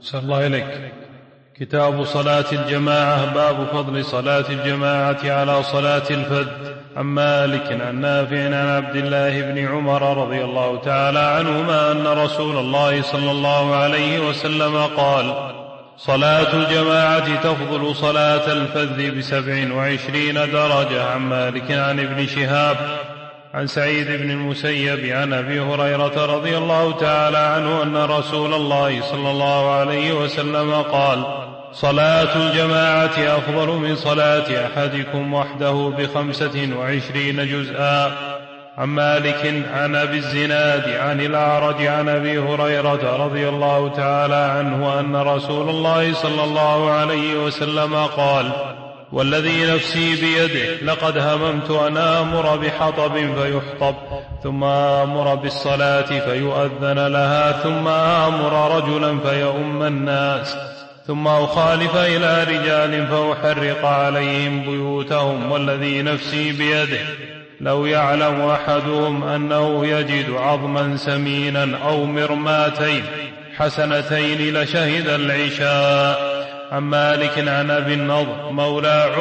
أحسن الله إليك. كتاب صلاة الجماعة. باب فضل صلاة الجماعة على صلاة الفذ. عن مالك عن نافع عن عبد الله بن عمر رضي الله تعالى عنهما أن رسول الله صلى الله عليه وسلم قال: صلاة الجماعة تفضل صلاة الفذ ب27 درجة. عن مالك عن ابن شهاب عن سعيد بن المسيب عن أبي هريرة رضي الله تعالى عنه أن رسول الله صلى الله عليه وسلم قال: صلاة الجماعة أفضل من صلاة أحدكم وحده ب25 جزءا. عن مالك عن أبي الزناد عن الأعرج عن أبي هريرة رضي الله تعالى عنه أن رسول الله صلى الله عليه وسلم قال: والذي نفسي بيده لقد هممت أن آمر بحطب فيحطب ثم آمر بالصلاة فيؤذن لها ثم آمر رجلا فيؤم الناس ثم أخالف إلى رجال فأحرق عليهم بيوتهم والذي نفسي بيده لو يعلم أحدهم أنه يجد عظما سمينا أو مرماتين حسنتين لشهد العشاء. عن مالك عن أبي النضر مولى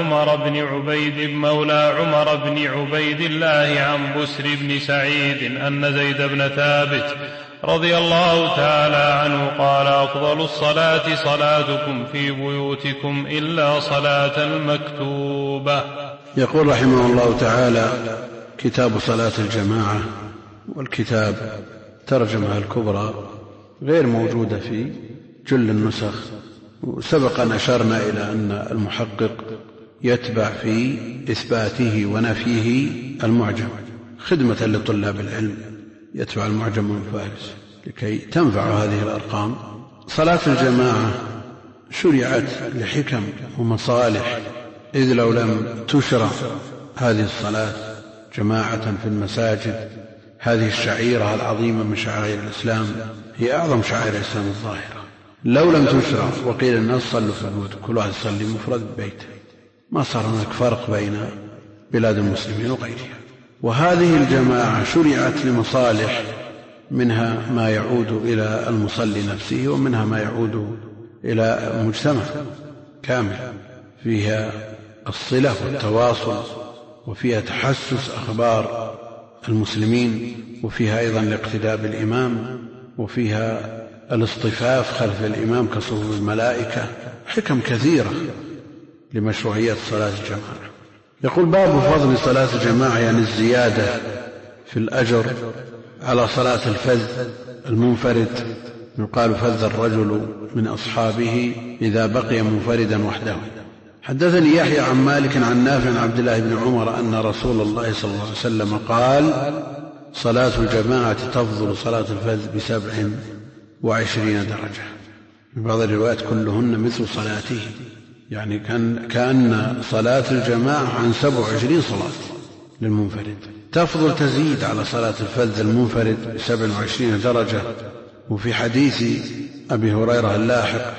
عمر بن عبيد الله عن بسر بن سعيد أن زيد بن ثابت رضي الله تعالى عنه قال: أفضل الصلاة صلاتكم في بيوتكم إلا صلاة المكتوبة. يقول رحمه الله تعالى: كتاب صلاة الجماعة. والكتاب ترجمة الكبرى غير موجودة في جل النسخ، وسبق أن أشرنا إلى أن المحقق يتبع في إثباته ونفيه المعجم خدمة لطلاب العلم، يتبع المعجم من فارس لكي تنفع هذه الأرقام. صلاة الجماعة شرعت لحكم ومصالح، إذ لو لم تشرع هذه الصلاة جماعة في المساجد، هذه الشعيرة العظيمة من شعائر الإسلام، هي أعظم شعائر الإسلام الظاهرة، لو لم تشرع وقيل الناس صلوا في البيوت كل واحد يصلي مفرد ببيته، ما صار هناك فرق بين بلاد المسلمين وغيرها. وهذه الجماعة شرعت لمصالح، منها ما يعود إلى المصلي نفسه، ومنها ما يعود إلى مجتمع كامل، فيها الصلة والتواصل، وفيها تحسس أخبار المسلمين، وفيها أيضا الاقتداء بالإمام، وفيها الاصطفاف خلف الإمام كصفوف الملائكة، حكم كثيرة لمشروعية صلاة الجماعة. يقول: باب فضل صلاة الجماعة، يعني الزيادة في الأجر على صلاة الفذ المنفرد. يقال: فذ الرجل من أصحابه إذا بقي منفردا وحده. حدثني يحيى عن مالك عن نافع عن عبد الله بن عمر أن رسول الله صلى الله عليه وسلم قال: صلاة الجماعة تفضل صلاة الفذ ب27 درجة. في بعض الروايات كلهن مثل صلاته، يعني كأن صلاة الجماعة عن 27 صلاة للمنفرد، تفضل تزيد على صلاة الفذ المنفرد ب27 درجة. وفي حديث أبي هريرة اللاحق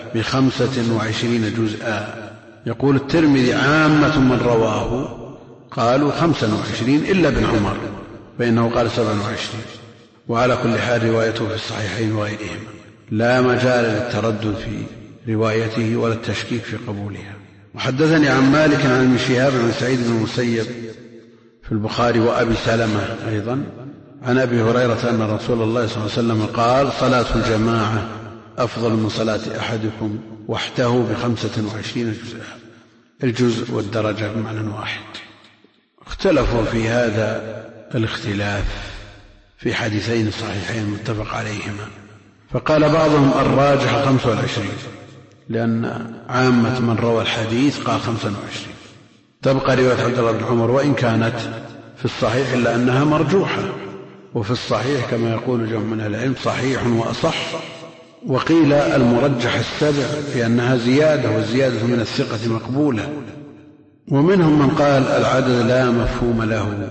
ب25 جزءا. يقول الترمذي: عامة من رواه قالوا 25 إلا ابن عمر فإنه قال 27. وعلى كل حال روايته في الصحيحين وغيرهما، لا مجال للتردد في روايته ولا التشكيك في قبولها. وحدثني عن مالك عن ابن شهاب عن سعيد بن المسيب في البخاري وأبي سلمة أيضا عن أبي هريرة أن رسول الله صلى الله عليه وسلم قال: صلاة الجماعة أفضل من صلاة أحدكم وحده ب25 جزءا. الجزء والدرجة بمعنى واحد. اختلفوا في هذا الاختلاف في حديثين صحيحين متفق عليهما، فقال بعضهم الراجح 25، لأن عامة من روى الحديث قال 25. تبقى رواية عبد الله بن عمر وإن كانت في الصحيح إلا أنها مرجوحة، وفي الصحيح كما يقول جمع من العلم صحيح وأصح. وقيل المرجح 7 لأنها زيادة، والزيادة من الثقة مقبولة. ومنهم من قال العدد لا مفهوم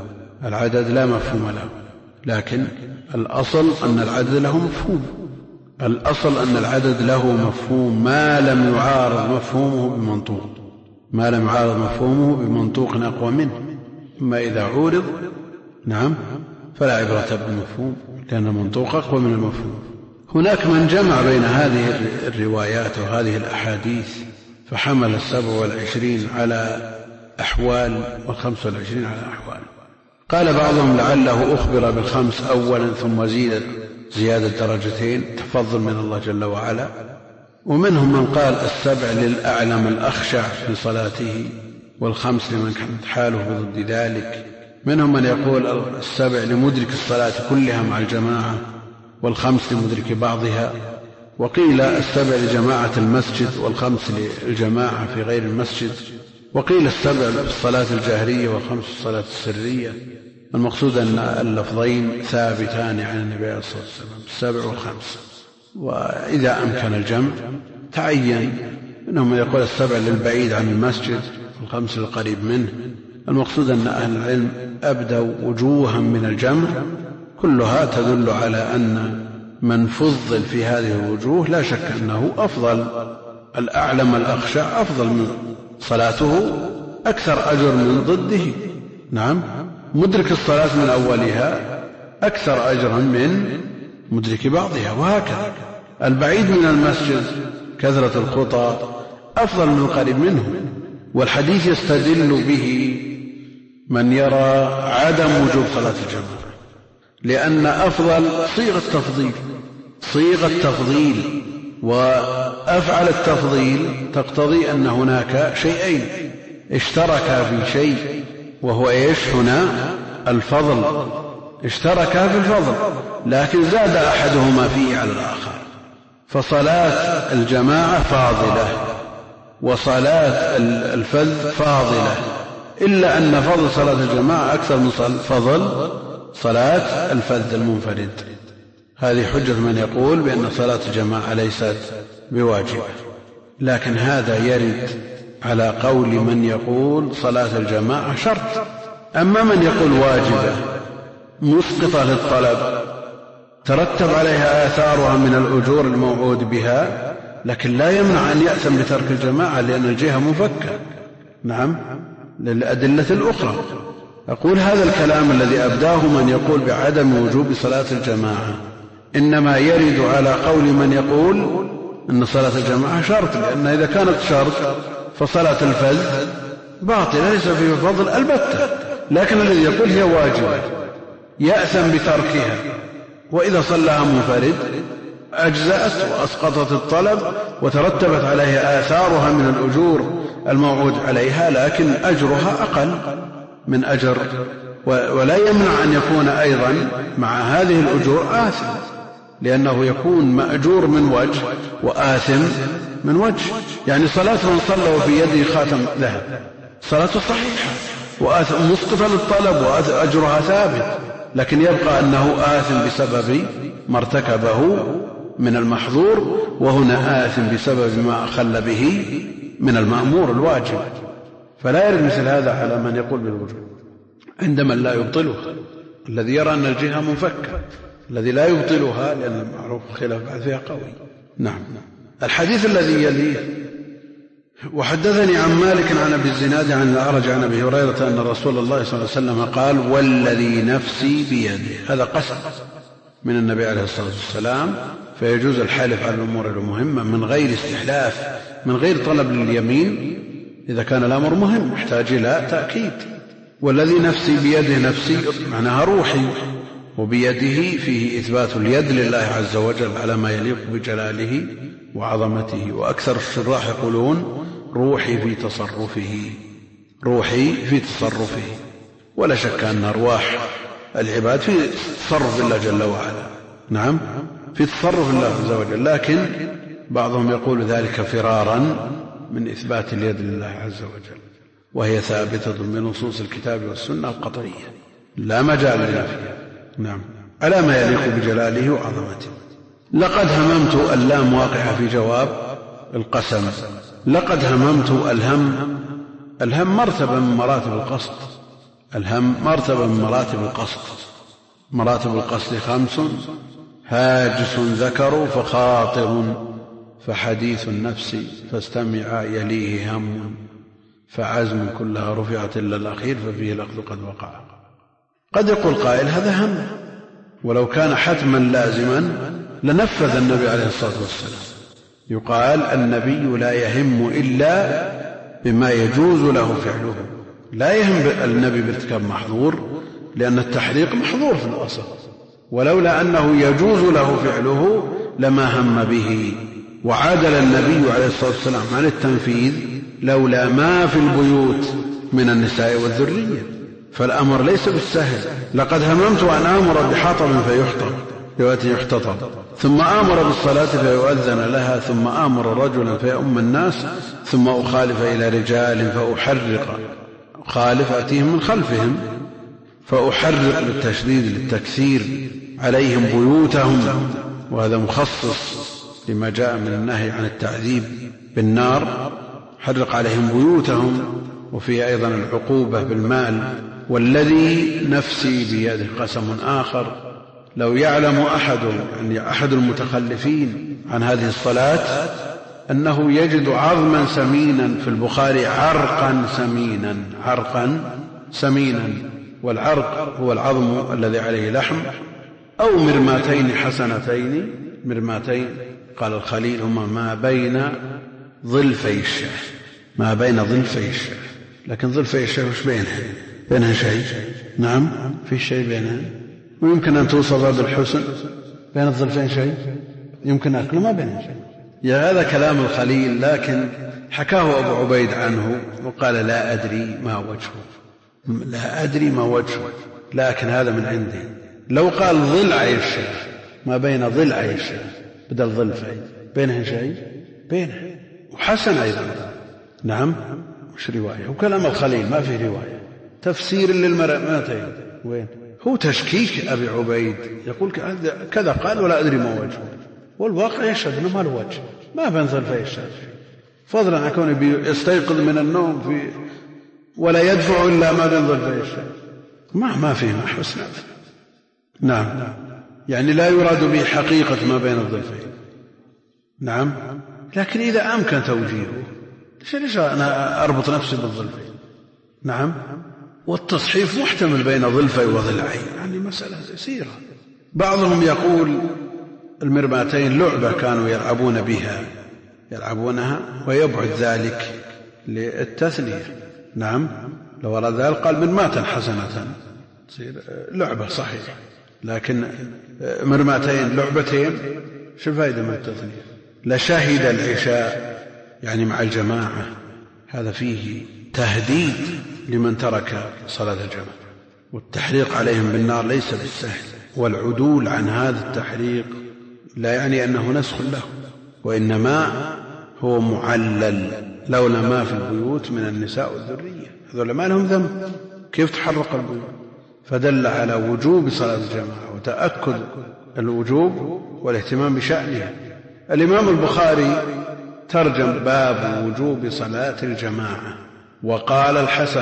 له، لكن الأصل أن العدد له مفهوم، ما لم يعارض مفهومه بمنطوق أقوى منه. أما إذا عورض فلا عبرة بالمفهوم، لأن المنطوق أقوى من المفهوم. هناك من جمع بين هذه الروايات وهذه الأحاديث فحمل 27 على أحوال و25 على أحوال. قال بعضهم لعله أخبر بالخمس أولا ثم زيادة درجتين تفضل من الله جل وعلا. ومنهم من قال 7 للأعلم الأخشع في صلاته والخمس لمن كانت حاله بضد ذلك. منهم من يقول 7 لمدرك الصلاة كلها مع الجماعة والخمس لمدرك بعضها. وقيل 7 لجماعة المسجد والخمس للجماعة في غير المسجد. وقيل 7 في الصلاة الجهرية والخمس في الصلاة السرية. المقصود أن اللفظين ثابتان عن النبي عليه الصلاة والسلام 7 والخمس. وإذا أمكن الجمع تعين. منهم من يقول 7 للبعيد عن المسجد والخمس للقريب منه. المقصود أن أهل العلم أبدوا وجوها من الجمع كلها تدل على أن من فضل في هذه الوجوه لا شك أنه أفضل. الأعلم الأخشع أفضل من صلاته أكثر أجر من ضده. نعم، مدرك الصلاة من أولها أكثر أجرا من مدرك بعضها. وهكذا البعيد من المسجد كثرة الخطى أفضل من القريب منه. والحديث يستدل به من يرى عدم وجوب صلاة الجماعة، لأن أفضل صيغة تفضيل وأفعل التفضيل تقتضي أن هناك شيئين اشتركا في شيء، وهو إيش هنا؟ الفضل. اشتركا في الفضل لكن زاد أحدهما فيه على الآخر. فصلاة الجماعة فاضلة وصلاة الفذ فاضلة، إلا أن فضل صلاة الجماعة أكثر من فضل صلاة الفذ المنفرد. هذه حجة من يقول بأن صلاة الجماعة ليست بواجبة، لكن هذا يرد على قول من يقول صلاة الجماعة شرط. أما من يقول واجبة مسقطة للطلب ترتب عليها آثارها من الأجور الموعود بها، لكن لا يمنع أن يأثم بترك الجماعة لأن الجهة مفكة. نعم، للأدلة الأخرى. أقول هذا الكلام الذي أبداه من يقول بعدم وجوب صلاة الجماعة إنما يرد على قول من يقول أن صلاة الجماعة شرط، لأن إذا كانت شرط فصلاة الفذ باطلة ليس فيه فضل البتة. لكن الذي يقول هي واجبة يأثم بتركها، وإذا صلىها منفرد أجزأت وأسقطت الطلب وترتبت عليها آثارها من الأجور الموعود عليها، لكن أجرها أقل من أجر. ولا يمنع أن يكون أيضا مع هذه الأجور آثم، لأنه يكون مأجور من وجه وآثم من وجه. يعني صلاة من صلى وفي يده خاتم ذهب صلاته صحيحة وآثم مسقطة للطلب وأجرها ثابت، لكن يبقى أنه آثم بسبب ما ارتكبه من المحظور، وهنا آثم بسبب ما أخل به من المأمور الواجب. فلا يرد مثل هذا على من يقول بالوجوب عند من لا يبطلها، الذي يرى أن الجهة منفكة، الذي لا يبطلها لأن المعروف خلاف بعد فيها قوي. نعم. الحديث الذي يليه: وحدثني عن مالك عن أبي الزناد عن الأعرج عن أبي هريرة أن رسول الله صلى الله عليه وسلم قال: والذي نفسي بيده. هذا قسم من النبي عليه الصلاة والسلام، فيجوز الحلف على الأمور المهمة من غير استحلاف، من غير طلب لليمين إذا كان الأمر مهم يحتاج إلى تأكيد. والذي نفسي بيده، نفسي معناها روحي، وبيده فيه إثبات اليد لله عز وجل على ما يليق بجلاله وعظمته. وأكثر الشراح يقولون روحي في تصرفه، روحي في تصرفه. ولا شك أن أرواح العباد في تصرف الله جل وعلا. نعم، في تصرف الله عز وجل، لكن بعضهم يقول ذلك فرارا من إثبات اليد لله عز وجل، وهي ثابتة بنصوص الكتاب والسنة القطعية لا مجال لنفيها. نعم، على ما يليق بجلاله وعظمته. لقد هممت، اللام واقعة في جواب القسم. لقد هممت، الهم مرتبة من مراتب القصد. الهم مرتبة من مراتب القصد. مراتب القصد 5: هاجس ذكر فخاطر، فحديث النفس فاستمع يليه هم، فعزم كلها رفعت إلا الأخير ففيه الأخذ قد وقع. قد يقول قائل هذا هم، ولو كان حتما لازما لنفذ النبي عليه الصلاة والسلام. يقال النبي لا يهم إلا بما يجوز له فعله، لا يهم النبي بارتكاب محظور، لأن التحريق محظور في الأصل، ولولا أنه يجوز له فعله لما هم به. وعادل النبي عليه الصلاة والسلام عن التنفيذ لولا ما في البيوت من النساء والذرية، فالأمر ليس بالسهل. لقد هممت أن آمر بحطب يحتطب، ثم آمر بالصلاة فيؤذن لها، ثم آمر رجلا فيؤم الناس، ثم أخالف إلى رجال فأحرق، خالف أتيهم من خلفهم، فأحرق بالتشديد للتكثير عليهم بيوتهم، وهذا مخصص لما جاء من النهي عن التعذيب بالنار، حرق عليهم بيوتهم. وفي أيضا العقوبة بالمال. والذي نفسي بيده قسم آخر، لو يعلم أحد المتخلفين عن هذه الصلاة أنه يجد عظما سمينا في البخاري، عرقا سمينا، والعرق هو العظم الذي عليه لحم، أو مرماتين حسنتين. مرماتين قال الخليل هما ما بين ظلفي الشاه، لكن ظلفي الشاه وش بينها شيء؟ نعم في شيء بينها، ويمكن أن توصف بالحسن بين الظلفين شيء، يمكن أكله ما بينها شيء. يا هذا كلام الخليل، لكن حكاه أبو عبيد عنه وقال لا أدري ما وجهه، لكن هذا من عندي. لو قال ضلعي الشاه، ما بين ضلعي الشاه بدل ظلفين، بينها شيء، بينها وحسن أيضا. نعم مش رواية، وكلام الخليل ما في رواية، تفسير للمرأتين. وين هو تشكيك أبي عبيد، يقول كذا قال ولا أدري ما وجهه، والواقع يشهد أنه ما له وجه، ما بين ظلفي الشاه، فضلا عن كونه يستيقظ من النوم ولا يدفع إلا ما بين ظلفي الشاه، ما فيه حسن. نعم يعني لا يراد به حقيقة ما بين الظلفين. نعم لكن إذا أمكن توجيهه، ليش أنا أربط نفسي بالظلفين؟ نعم والتصحيف محتمل بين ظلفي وضلعين، يعني مسألة يسيرة. بعضهم يقول المرماتين لعبة كانوا يلعبونها ويبعد ذلك للتثنية. نعم لو أراد ذلك قال مرماتا حسنة تصير لعبة صحيح، لكن مرماتين لعبتين شو الفائدة من التثنية؟ لشهد العشاء يعني مع الجماعة، هذا فيه تهديد لمن ترك صلاة الجماعة، والتحريق عليهم بالنار ليس بالسهل. والعدول عن هذا التحريق لا يعني أنه نسخ له، وإنما هو معلل، لولا ما في البيوت من النساء والذرية، هذول ما لهم ذنب، كيف تحرق البيوت؟ فدل على وجوب صلاة الجماعة وتأكد الوجوب والاهتمام بشأنها. الإمام البخاري ترجم باب وجوب صلاة الجماعة، وقال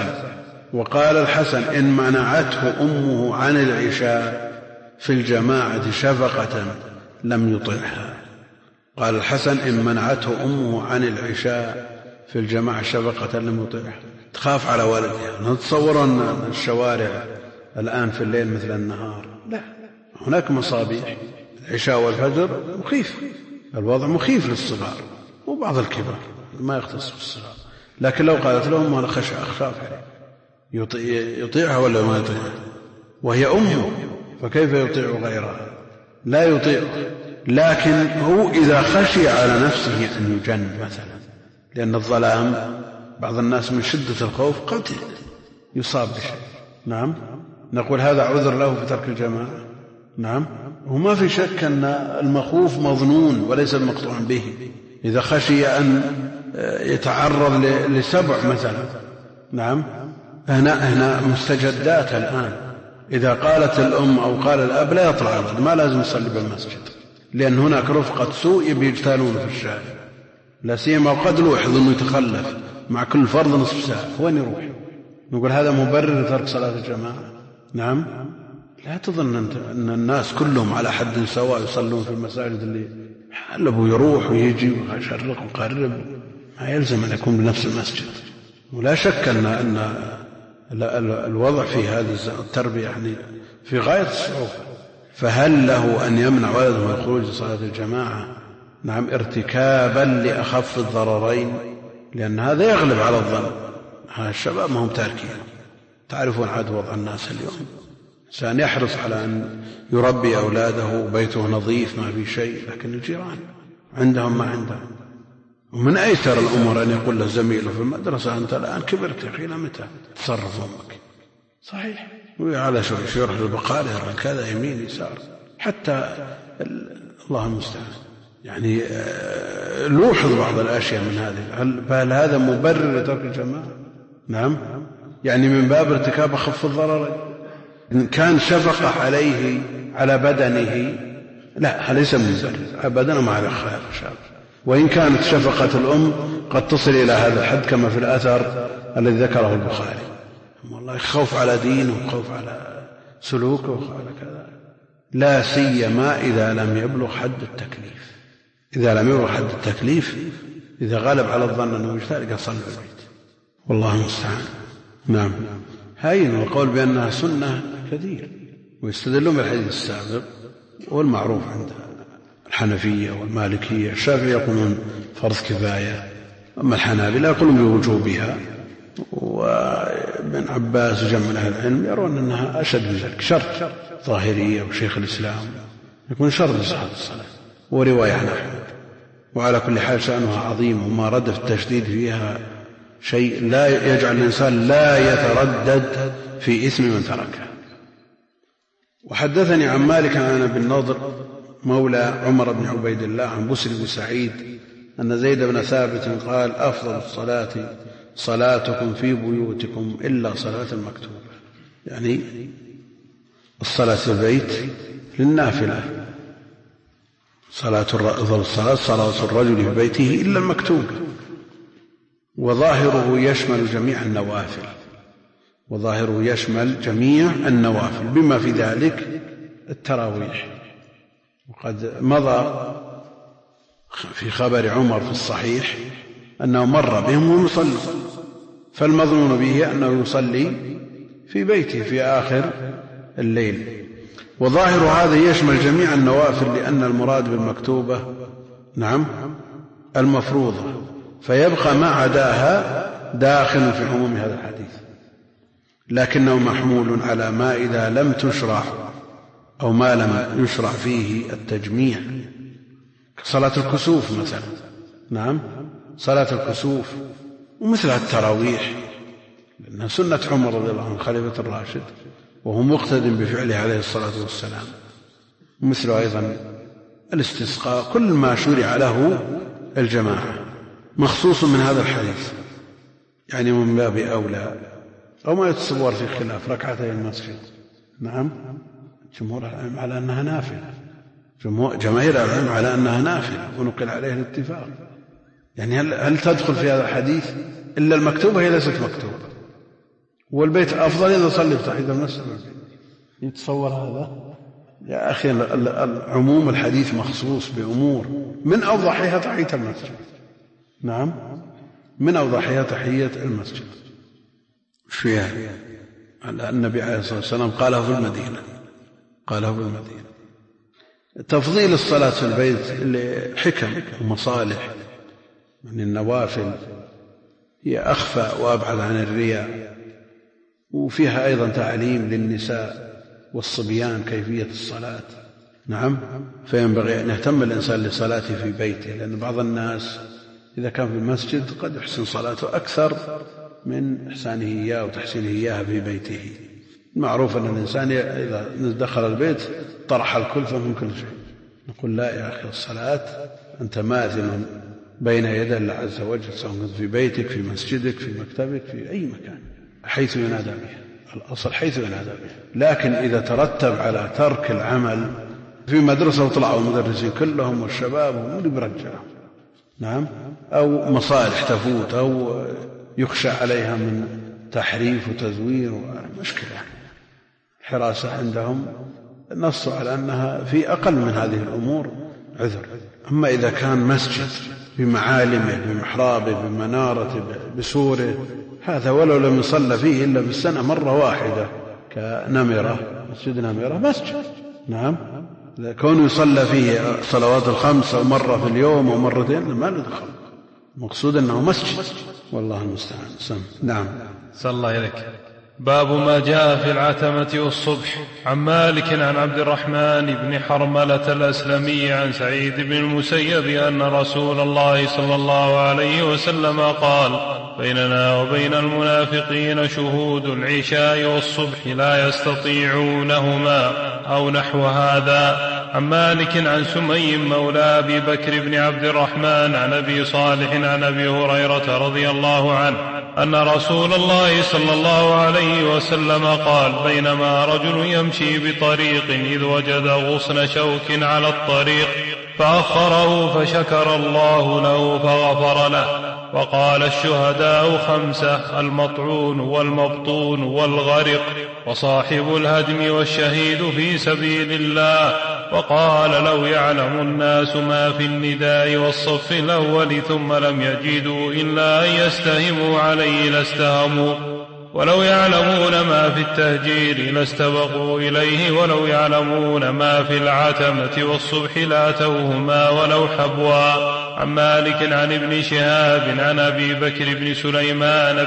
الحسن إن منعته أمه عن العشاء في الجماعة شفقة لم يطعها. قال الحسن إن منعته أمه عن العشاء في الجماعة شفقة لم يطعها، تخاف على ولدها. نتصور أن الشوارع الآن في الليل مثل النهار، لا، هناك مصابيح، العشاء والفجر مخيف، الوضع مخيف للصغار وبعض الكبار ما يختص بالصغار. لكن لو قالت لهم أنا أخاف عليه، يطيعها ولا ما يطيعها؟ وهي أمه، فكيف يطيع غيرها؟ لا يطيع. لكن هو إذا خشي على نفسه أن يجن مثلا، لأن الظلام بعض الناس من شدة الخوف قد يصاب بشيء، نعم نقول هذا عذر له في ترك الجماعة. نعم وما في شك أن المخوف مظنون وليس المقطوع به. إذا خشي أن يتعرض لسبع مثلا، نعم هنا مستجدات الآن. إذا قالت الأم أو قال الأب لا يطلع الولد، ما لازم يصلي بالمسجد، لأن هناك رفقة سوء بيجتالون في الشارع، لا سيما وقد لوحظ أنه يتخلف مع كل فرض نصف ساعة، وين يروح؟ نقول هذا مبرر لترك صلاة الجماعة؟ نعم لا تظن أن الناس كلهم على حد سواء يصلون في المساجد اللي حلبوا يروح ويجي ويشرق ويقرب، ما يلزم أن يكون بنفس المسجد. ولا شك أن الوضع في هذه التربية يعني في غاية الصعوبة، فهل له أن يمنع ولده من الخروج لصلاة الجماعة؟ نعم، ارتكابا لأخف الضررين، لأن هذا يغلب على الظن. هذا الشباب ما هم تاركين، تعرفون عاد وضع الناس اليوم، إنسان يحرص على أن يربي أولاده بيته نظيف ما في شيء، لكن الجيران عندهم ما عندهم. ومن أيسر الأمور أن يقول له زميله في المدرسة أنت الآن كبرت يا أخي، إلى متى تصرف أمك؟ صحيح، وعلى شو يروح للبقالة يروح كذا يمين يسار، حتى الله المستعان. يعني نوحظ بعض الأشياء من هذه، هل هذا مبرر لترك الجماعة؟ نعم، يعني من باب ارتكاب أخف الضرر. إن كان شفقة عليه على بدنه لا، ليس مبرر، بدنه ما على خير شاب. وإن كانت شفقة الأم قد تصل إلى هذا الحد كما في الأثر الذي ذكره البخاري، والله خوف على دينه وخوف على سلوكه وخوف على كذا، لا سيما إذا لم يبلغ حد التكليف. إذا لم يبلغ حد التكليف، إذا غلب على الظن أنه يجتهد صلى في البيت، والله المستعان. نعم، هين والقول بأنها سنة كثير، ويستدلون بالحديث السابق والمعروف عند الحنفية والمالكية. الشافعية يقولون فرض كفاية، أما الحنابلة يقولون بوجوبها، وابن عباس وجمع من أهل العلم يرون أنها أشد من ذلك، شرط ظاهرية وشيخ الإسلام يكون شرط لصحة الصلاة، ورواية عن أحمد. وعلى كل حال شأنها عظيم، وما رد في التشديد فيها شيء لا يجعل الإنسان لا يتردد في إثم من تركه. وحدثني عن مالك عن ابن النضر مولى عمر بن عبيد الله عن بسر بن سعيد أن زيد بن ثابت قال أفضل الصلاة صلاتكم في بيوتكم إلا صلاة المكتوبة، يعني الصلاة في البيت للنافلة، صلاة الرجل في بيته إلا المكتوبة. وظاهره يشمل جميع النوافل، وظاهره يشمل جميع النوافل بما في ذلك التراويح. وقد مضى في خبر عمر في الصحيح أنه مر بهم وهم يصلون، فالمظنون به أنه يصلي في بيته في آخر الليل. وظاهر هذا يشمل جميع النوافل، لأن المراد بالمكتوبة نعم المفروضة، فيبقى ما عداها داخل في عموم هذا الحديث، لكنه محمول على ما إذا لم تشرع أو ما لم يشرع فيه التجميع، كصلاة الكسوف مثلا. نعم، صلاة الكسوف ومثل التراويح، لأنها سنة عمر رضي الله عنه خليفة الراشد، وهو مقتد بفعله عليه الصلاة والسلام. مثل أيضا الاستسقاء، كل ما شرع له الجماعة مخصوص من هذا الحديث، يعني من باب أولى. أو ما يتصور في خلاف ركعتي المسجد. نعم، جمهور العلم على أنها نافلة، جماهير العلم على أنها نافلة، ونقل عليه الاتفاق. يعني هل تدخل في هذا الحديث إلا المكتوبة؟ هي ليست مكتوبة، والبيت أفضل إذا صلي في تحية المسجد. يتصور هذا يا أخي؟ العموم الحديث مخصوص بأمور من أوضحها تحية المسجد. نعم، من أوضحها تحية المسجد. فيها على النبي عليه الصلاة والسلام قاله في المدينة، تفضيل الصلاة في البيت لحكم ومصالح من النوافل، هي أخفى وأبعد عن الرياء، وفيها أيضا تعليم للنساء والصبيان كيفية الصلاة. نعم، فينبغي أن يهتم الإنسان لصلاته في بيته، لأن بعض الناس إذا كان في المسجد قد يحسن صلاته أكثر من إحسانه إياه وتحسينه إياها في بيته. معروف أن الإنسان إذا دخل البيت طرح الكلفة من كل شيء. نقول لا يا أخي، الصلاة أنت ماثل بين يدي الله عز وجل، سواء كنت في بيتك، في مسجدك، في مكتبك، في أي مكان، حيث ينادى بها. الأصل حيث ينادى بها. لكن إذا ترتب على ترك العمل في مدرسة وطلعوا المدرسين كلهم والشباب واللي برجعهم، نعم، أو مصالح تفوت، أو يخشى عليها من تحريف وتزوير، مشكلة. الحراسة عندهم نصوا على أنها في أقل من هذه الأمور عذر. أما إذا كان مسجد بمعالمه، بمحرابه، بمنارته، بسوره، هذا ولو لم يصلى فيه إلا بالسنة مرة واحدة، كنمرة، مسجد نمرة مسجد نعم، كونه يصلى فيه صلوات الخمس أو مرة في اليوم أو مرتين ما له دخل، مقصود أنه مسجد، والله المستعان. نعم. صلى الله عليك. باب ما جاء في العتمة والصبح. عن مالك عن عبد الرحمن بن حرملة الأسلمي عن سعيد بن المسيب أن رسول الله صلى الله عليه وسلم قال: بيننا وبين المنافقين شهود العشاء والصبح لا يستطيعونهما، أو نحو هذا. عن مالك عن سمي مولى أبي بكر بن عبد الرحمن عن أبي صالح عن أبي هريرة رضي الله عنه أن رسول الله صلى الله عليه وسلم قال: بينما رجل يمشي بطريق إذ وجد غصن شوك على الطريق فأخره فشكر الله له فغفر له. وقال: الشهداء 5: المطعون والمبطون والغرق وصاحب الهدم والشهيد في سبيل الله. وقال: لو يعلم الناس ما في النداء والصف الأول ثم لم يجدوا إلا أن يستهموا عليه لاستهموا، ولو يعلمون ما في التهجير لاستبقوا إليه، ولو يعلمون ما في العتمة والصبح لاتوهما ولو حبوا. عن مالك عن ابن شهاب عن أبي بكر بن سليمان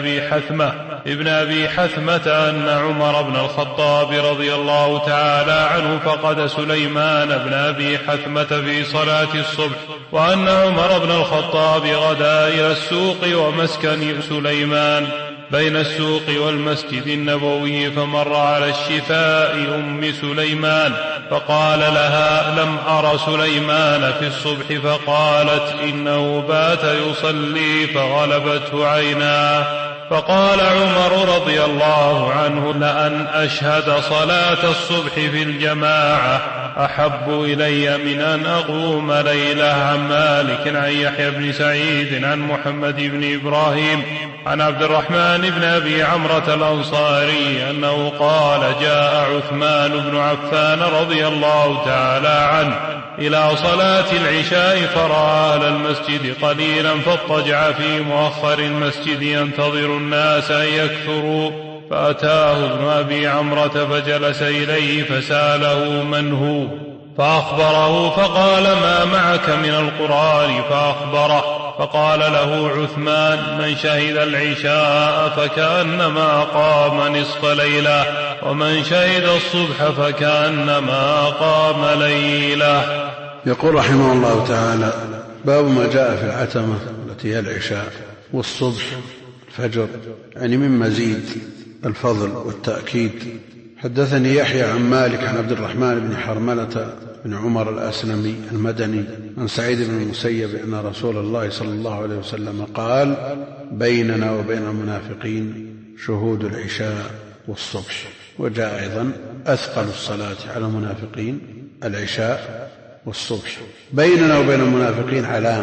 ابن أبي حثمة أن عمر بن الخطاب رضي الله تعالى عنه فقد سليمان بن أبي حثمة في صلاة الصبح، وأن عمر بن الخطاب غدا إلى السوق ومسكن سليمان بين السوق والمسجد النبوي، فمر على الشفاء أم سليمان فقال لها: لم أر سليمان في الصبح، فقالت: إنه بات يصلي فغلبته عيناه. فقال عمر رضي الله عنه: لأن أشهد صلاة الصبح في الجماعة أحب إلي من أن أقوم ليلة. عن مالك عن يحيى بن سعيد عن محمد بن إبراهيم عن عبد الرحمن بن أبي عمرة الأنصاري أنه قال: جاء عثمان بن عفان رضي الله تعالى عنه إلى صلاة العشاء فرأى أهل المسجد قليلا فاضطجع في مؤخر المسجد ينتظر الناس أن يكثروا، فأتاه ابن أبي عمرة فجلس إليه فسأله من هو، فأخبره، فقال: ما معك من القرآن؟ فأخبره، فقال له عثمان: من شهد العشاء فكأنما قام نصف ليلة، ومن شهد الصبح فكأنما قام ليلة. يقول رحمه الله تعالى: باب ما جاء في العتمة التي هي العشاء والصبح الفجر، يعني من مزيد الفضل والتأكيد. حدثني يحيى عن مالك عن عبد الرحمن بن حرملة بن عمر الأسلمي المدني عن سعيد بن المسيب أن رسول الله صلى الله عليه وسلم قال: بيننا وبين المنافقين شهود العشاء والصبح. وجاء أيضا: أثقل الصلاة على المنافقين العشاء والصبح. بيننا وبين المنافقين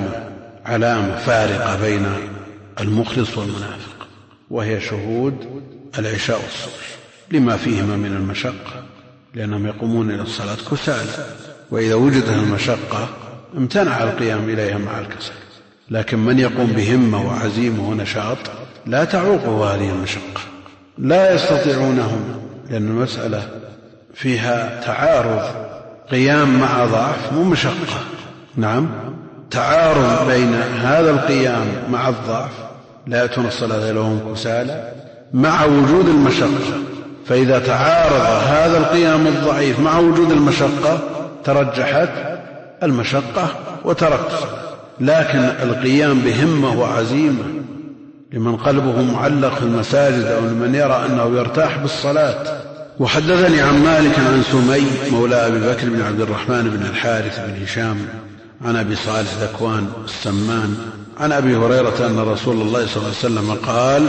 علامة فارقة بين المخلص والمنافق، وهي شهود العشاء والصبح لما فيهما من المشقة، لأنهم يقومون إلى الصلاة كسالى، وإذا وجدت المشقة امتنع القيام إليها مع الكسل. لكن من يقوم بهمة وعزيمة ونشاط لا تعوقه هذه المشقة، لا يستطيعونهم، لأن المسألة فيها تعارض، قيام مع ضعف مو مشقة. نعم، تعارض بين هذا القيام مع الضعف، لا يأتون الصلاة لهم كسالى، مع وجود المشقة. فإذا تعارض هذا القيام الضعيف مع وجود المشقة ترجحت المشقة وتركت الصلاة. لكن القيام بهمة وعزيمة لمن قلبه معلق في المساجد أو لمن يرى أنه يرتاح بالصلاة. وحدثني عن مالك عن سمي مولى أبي بكر بن عبد الرحمن بن الحارث بن هشام عن أبي صالح ذكوان السمان عن أبي هريرة أن رسول الله صلى الله عليه وسلم قال: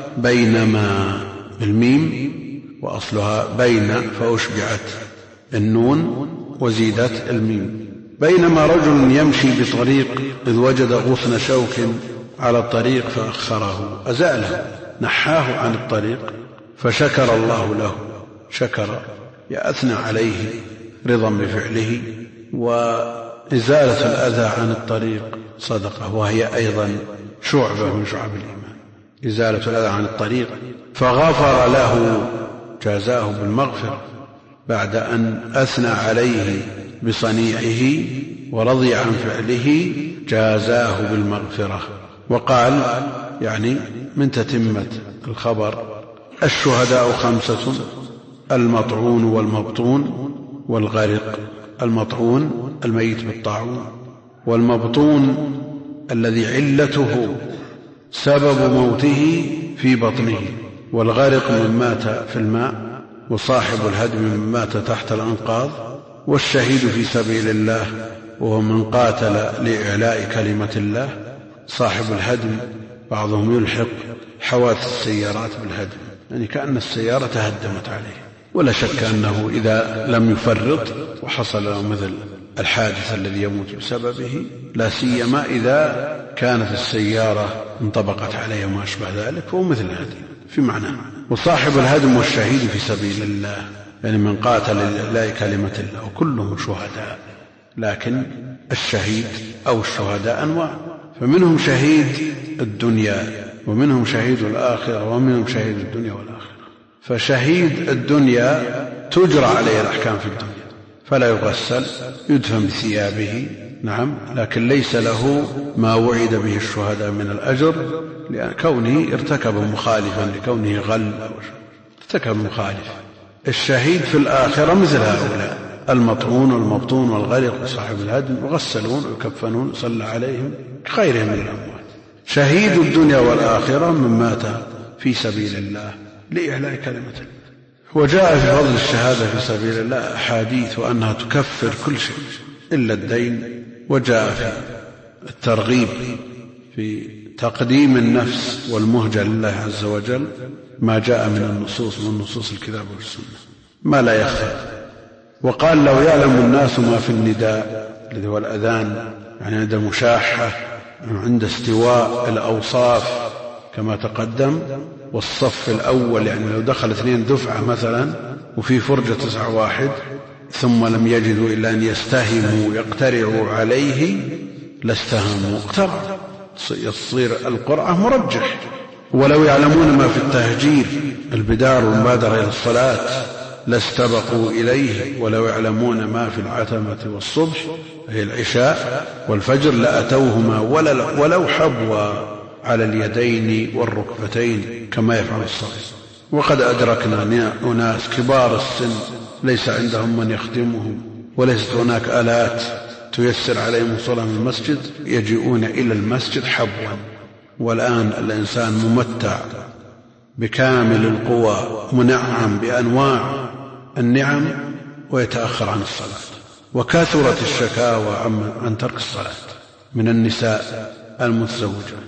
بينما، بالميم وأصلها بين فأشبعت النون وزيدت الميم، بينما رجل يمشي بطريق إذ وجد غصن شوك على الطريق فأخره، أزاله، نحاه عن الطريق، فشكر الله له، شكر يأثنى عليه رضا بفعله. وإزالة الأذى عن الطريق صدقة، وهي أيضا شعبة من شعب الإيمان، إزالة الأذى عن الطريق. فغفر له، جازاه بالمغفرة، بعد أن أثنى عليه بصنيعه ورضي عن فعله جازاه بالمغفرة. وقال يعني من تتمة الخبر: الشهداء 5: المطعون والمبطون والغرق. المطعون الميت بالطاعون، والمبطون الذي علته سبب موته في بطنه، والغرق من مات في الماء، وصاحب الهدم من مات تحت الأنقاض، والشهيد في سبيل الله وهو من قاتل لإعلاء كلمة الله. صاحب الهدم بعضهم يلحق حوادث السيارات بالهدم، يعني كأن السيارة تهدمت عليه، ولا شك أنه إذا لم يفرط وحصل له مثل الحادث الذي يموت بسببه، لا سيما إذا كانت السيارة انطبقت عليه وما أشبه ذلك، فهو مثل هذه في معناه. وصاحب الهدم والشهيد في سبيل الله يعني من قاتل لإعلاء كلمة الله، وكلهم شهداء، لكن الشهيد أو الشهداء أنواع، فمنهم شهيد الدنيا ومنهم شهيد الآخرة ومنهم شهيد الدنيا والآخرة. فشهيد الدنيا تجرى عليه الأحكام في الدنيا فلا يغسل، يدفن بثيابه، نعم، لكن ليس له ما وعد به الشهداء من الأجر، لأن كونه ارتكب مخالفا، لكونه غل أو ارتكب مخالف. الشهيد في الآخرة مثل هؤلاء: المطعون والمبطون والغرق وصاحب الهدم، يغسلون ويكفنون صلى عليهم كغيرهم من الأموات. شهيد الدنيا والآخرة من مات في سبيل الله لإعلاء كلمة الله. وجاء في فضل الشهادة في سبيل الله أحاديث وأنها تكفر كل شيء إلا الدين. وجاء في الترغيب في تقديم النفس والمهجة لله عز وجل ما جاء من النصوص، من نصوص الكتاب والسنة ما لا يخفى. وقال: لو يعلم الناس ما في النداء الذي هو الأذان، يعني عند المشاحة، عند استواء الأوصاف كما تقدم، والصف الأول، يعني لو دخل 2 دفعة مثلا وفي فرجة 9 ثم لم يجدوا إلا أن يستهموا يقترعوا عليه لاستهموا اقترعوا، يصير القرعة مرجح. ولو يعلمون ما في التهجير، البدار والمبادرة إلى الصلاة، لاستبقوا إليه. ولو يعلمون ما في العتمة والصبح، هي العشاء والفجر، لأتوهما ولو حبوا على اليدين والركبتين كما يفعل الصغير. وقد أدركنا أناس كبار السن ليس عندهم من يخدمهم، وليست هناك آلات تيسر عليهم الصلاة من المسجد، يجيئون إلى المسجد حبوا. والآن الإنسان ممتع بكامل القوى، منعم بأنواع النعم، ويتأخر عن الصلاة. وكثرت الشكاوى عن ترك الصلاة من النساء المتزوجات.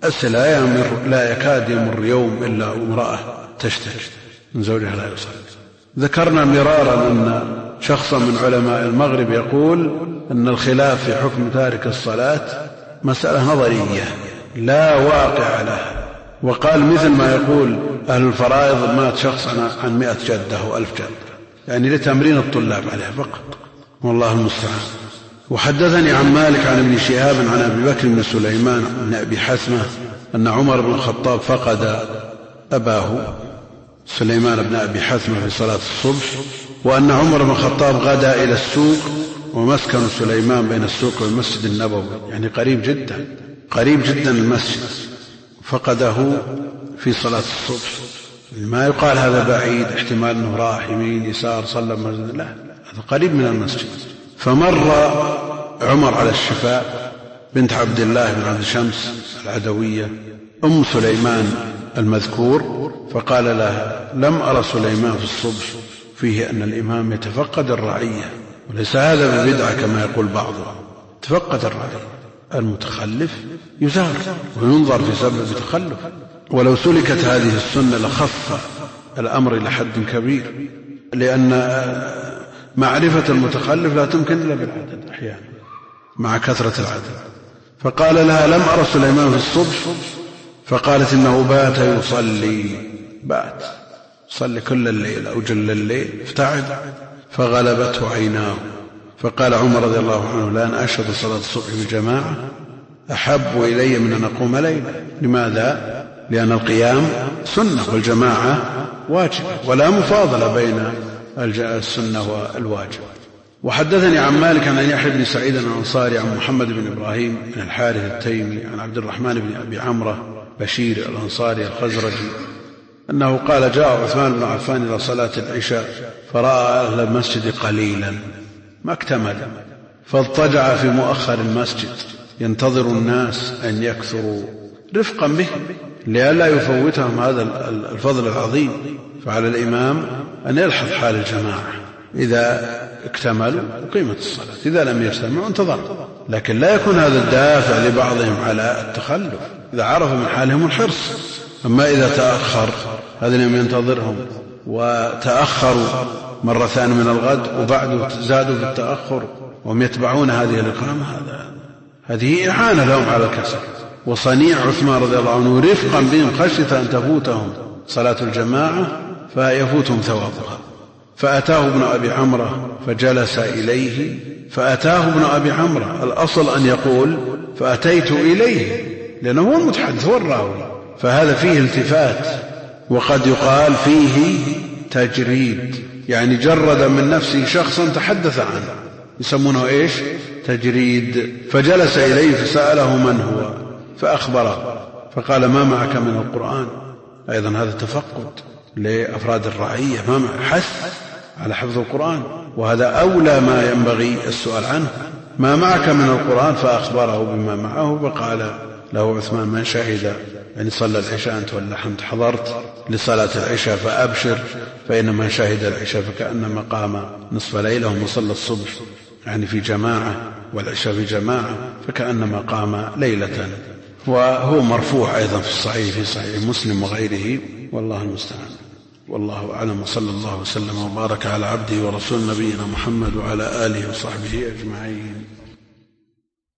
لا يكاد يمر يوم إلا امرأة تشتكي من زوجها لا يصلي. ذكرنا مرارا أن شخصا من علماء المغرب يقول أن الخلاف في حكم تارك الصلاة مسألة نظرية لا واقع لها. وقال مثل ما يقول أهل الفرائض: مات شخص عن 100 جدة و1000 جدة، يعني لتمرين الطلاب عليها فقط، والله المستعان. وحدثني عن مالك عن ابن شهاب عن أبي بكر بن سليمان بن أبي حثمة أن عمر بن الخطاب فقد أباه سليمان بن أبي حثمة في صلاة الصبح، وأن عمر بن الخطاب غدا إلى السوق، ومسكن سليمان بين السوق والمسجد النبوي، يعني قريب جدا المسجد، فقده في صلاة الصبح. ما يقال هذا بعيد، احتمال أنه راح يمين يسار صلى المسجد، لا، هذا قريب من المسجد. فمر عمر على الشفاء بنت عبد الله بن عبد شمس العدوية أم سليمان المذكور، فقال لها: لم أرى سليمان في الصبح فيه أن الإمام يتفقد الرعية، وليس هذا ببدعة كما يقول بعضهم. تفقد الرعية، المتخلف يزار وينظر في سبب التخلف. ولو سلكت هذه السنة لخف الأمر إلى حد كبير، لأن معرفة المتخلف لا تمكن إلا بالعدد أحيانا مع كثرة العدد. فقال لها: لم أرى سليمان في الصبح، فقالت: إنه بات يصلي كل الليل أو جل الليل، افتعد، فغلبته عيناه. فقال عمر رضي الله عنه: لأن أشهد صلاة الصبح بجماعة أحب إلي من أن أقوم ليلا. لماذا؟ لأن القيام سنة والجماعة واجب، ولا مفاضلة بين السنة والواجب. وحدثني عن مالك عن يحيى بن سعيد الأنصاري عن محمد بن إبراهيم بن الحارث التيمي عن عبد الرحمن بن أبي عمرة بشير الأنصاري الخزرجي أنه قال: جاء عثمان بن عفان إلى صلاة العشاء فرأى أهل المسجد قليلا ما اكتمل، فاضطجع في مؤخر المسجد ينتظر الناس أن يكثروا رفقا به لئلا يفوتهم هذا الفضل العظيم. فعلى الإمام أن يلحظ حال الجماعة، إذا اكتملوا أقيمت الصلاة، إذا لم يجتمعوا انتظر، لكن لا يكون هذا الدافع لبعضهم على التخلف إذا عرفوا من حالهم الحرص. أما إذا تأخر هذا اليوم ينتظرهم وتأخروا مرة ثانية من الغد وبعد زادوا في التأخر وهم يتبعون هذه الإقامة، هذه إعانة لهم على الكسل. وصنيع عثمان رضي الله عنه رفقا بهم خشية أن تفوتهم صلاة الجماعة فيفوتهم ثوابها. فأتاه ابن أبي عمرة فجلس إليه، فأتاه ابن أبي عمرة، الأصل أن يقول فأتيت إليه لأنه هو المتحدث هو الراوي، فهذا فيه التفات، وقد يقال فيه تجريد، يعني جرد من نفسه شخصا تحدث عنه، يسمونه إيش؟ تجريد. فجلس إليه فسأله من هو فأخبره، فقال: ما معك من القرآن؟ أيضا هذا تفقد لأفراد الرعية، ما معك حث على حفظ القرآن، وهذا أولى ما ينبغي السؤال عنه. ما معك من القرآن؟ فأخبره بما معه، فقال له عثمان: من شهد، يعني صلى العشاء أنت ولا أنت حضرت لصلاة العشاء فأبشر، فإن من شهد العشاء فكأنما قام نصف ليلة، ومصلى الصبح يعني في جماعة والعشاء في جماعة فكأنما قام ليلة. وهو مرفوع أيضا في الصحيح، في صحيح مسلم وغيره، والله المستعان. والله أعلم، وصلى الله وسلم وبارك على عبده ورسول نبينا محمد وعلى آله وصحبه أجمعين.